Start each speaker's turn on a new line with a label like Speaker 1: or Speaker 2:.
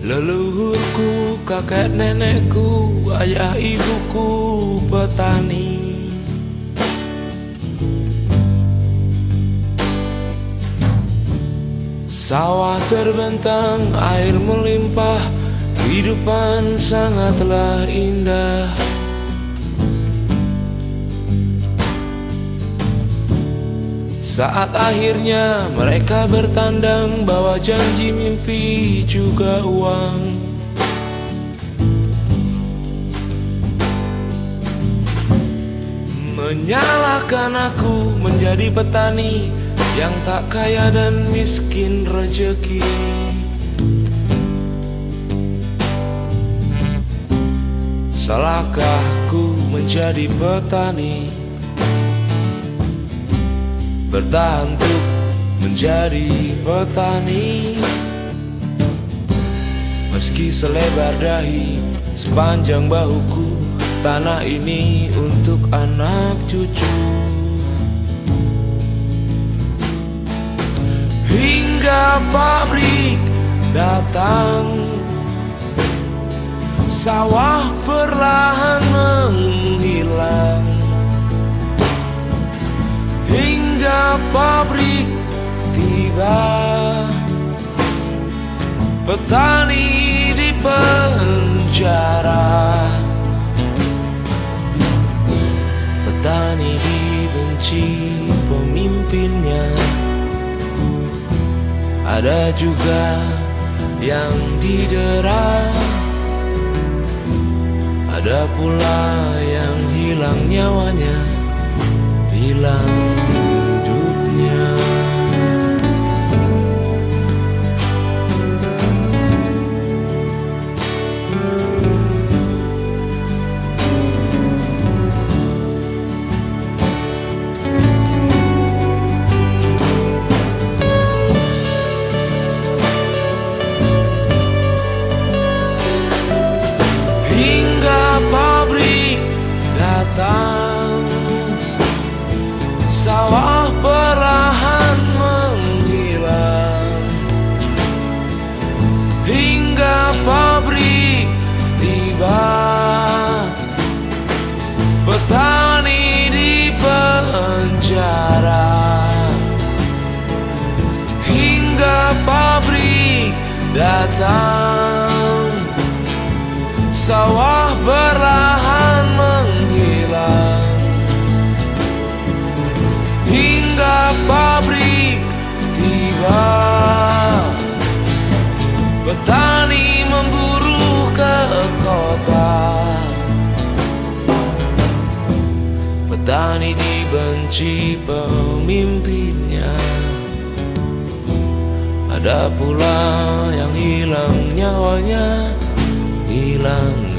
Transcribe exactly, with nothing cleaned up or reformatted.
Speaker 1: Leluhurku, kakek nenekku, ayah ibuku petani. Sawah terbentang, air melimpah, kehidupan sangatlah indah. Saat akhirnya mereka bertandang, bawa janji, mimpi, juga uang. Menyalahkan aku menjadi petani yang tak kaya dan miskin rejeki. Salahkah ku menjadi petani, bertahan untuk menjadi petani? Meski selebar dahi, sepanjang bahuku, tanah ini untuk anak cucu. Hingga pabrik datang, sawah perlahan menghilang. Hingga pabrik tiba, petani di penjara. Petani dibenci pemimpinnya, ada juga yang didera, ada pula yang hilang nyawanya, hilang hidupnya. Hingga pabrik datang, sawah perlahan menghilang. Hingga pabrik tiba, petani di penjara. Hingga pabrik datang, sawah perlahan menghilang. Hingga pabrik tiba, petani memburu ke kota. Petani dibenci pemimpinnya, ada pula yang hilang nyawanya, hilang